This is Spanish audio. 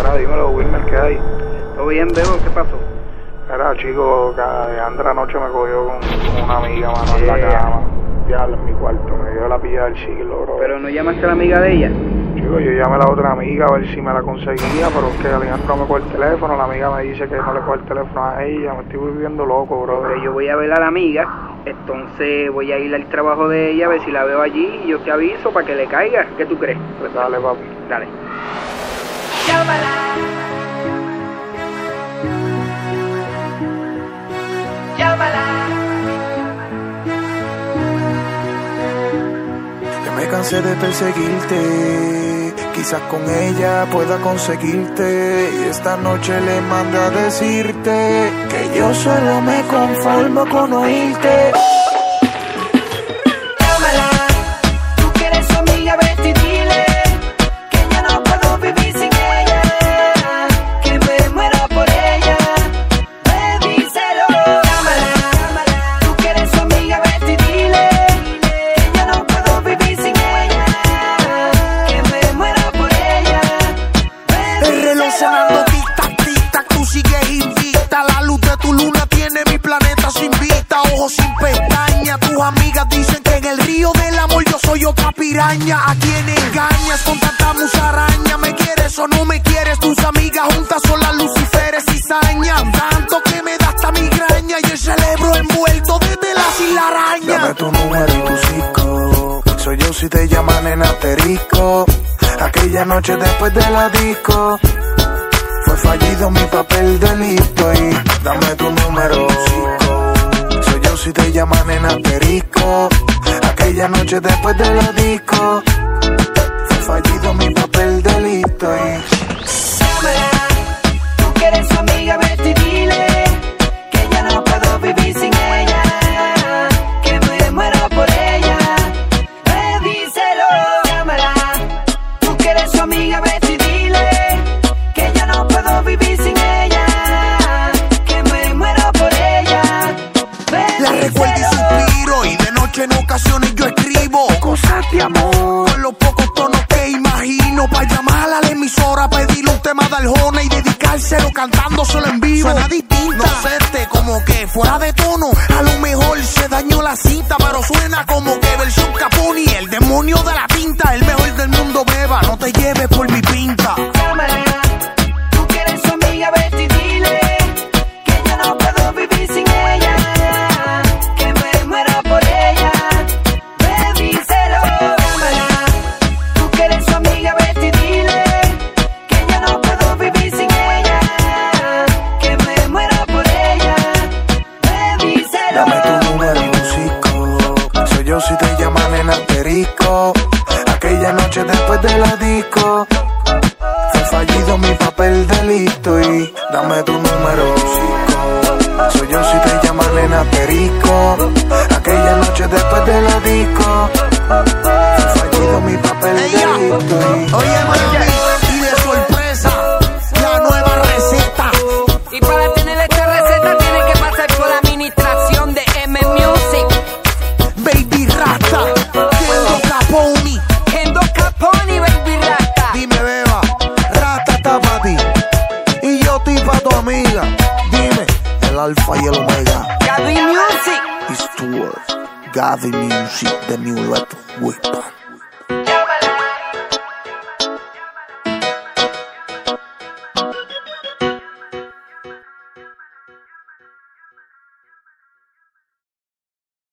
Mira, dímelo, Wilmer, ¿qué hay? ¿Todo bien, Bebo? ¿Qué pasó? Mira, chico, que Alejandra anoche me cogió con una amiga, mano, en la cama. Diablo, en mi cuarto, me dio la pilla del siglo, bro. ¿Pero no llamaste a la amiga de ella? Chico, yo llamé a la otra amiga a ver si me la conseguía, pero es que Alejandra me coge el teléfono, la amiga me dice que no le coge el teléfono a ella, me estoy volviendo loco, bro. Pero yo voy a ver a la amiga, entonces voy a ir al trabajo de ella a ver si la veo allí y yo te aviso para que le caiga. ¿Qué tú crees? Pues dale, papi. Dale. Llámala. Ya me cansé de perseguirte, quizás con ella pueda conseguirte. Y esta noche le mando a decirte que yo solo me conformo con oírte. Sonando tic-tac, tic-tac, tú sigues invicta. La luz de tu luna tiene mi planeta sin vista. Ojos sin pestañas, tus amigas dicen que en el río del amor yo soy otra piraña. ¿A quién engañas con tanta musaraña? ¿Me quieres o no me quieres? Tus amigas juntas son las luciferes y cizañas. Tanto que me da hasta migraña y el cerebro envuelto desde la silaraña. Dame tu número y tu cisco, soy yo si te llaman en asterisco. Aquella noche después de la disco fue fallido mi papel delito. Y dame tu número, chico, soy yo si te llaman en asterisco. Aquella noche después de la disco fue fallido mi papel delito. Y llámala, tú que eres su amiga, vete y dile que ya no puedo vivir sin ella, que me muero por ella. Díselo, llámala, tú que eres su amiga, vete y dile que ya no puedo vivir sin ella, que me muero por ella. la recuerdo y suspiro, y de noche en ocasiones yo escribo cosas de amor con los pocos tonos que imagino, pa' llamar a la emisora, pedirle un tema de Arjona y dedicárselo cantándoselo en vivo. Suena distinta, no sé, como que fuera de tono. A lo mejor se dañó la cita, pero suena como que versión Caponi, el demonio de la tinta. El mejor del mundo, beba, no te lleves por mi pinta. Llámala, tú que eres su amiga, vete y dile que ya no puedo vivir sin ella, que me muero por ella. Díselo, llámala, tú que eres su amiga, vete y dile que ya no puedo vivir sin ella, que me muero por ella. Díselo. Dame tu número y un cisco, soy yo si te llaman en asterisco. Aquella noche después de la disco fue fallido mi papel delito. Y dame tu número, chico, soy yo si te llaman en asterisco. Aquella noche después de la disco fue fallido mi papel delito. Oye, mami, y de sorpresa la nueva receta. Y para tener esta receta tiene que pasar por la administración de M Music. Baby Rasta, Kendo Caponi. Kendo Caponi, Baby Rasta. Dime, beba, Rasta está pa' ti y yo estoy pa' tu amiga. Dime, el alfa y el omega. Gaby Music. It's to us, Gaby Music, the new weapon.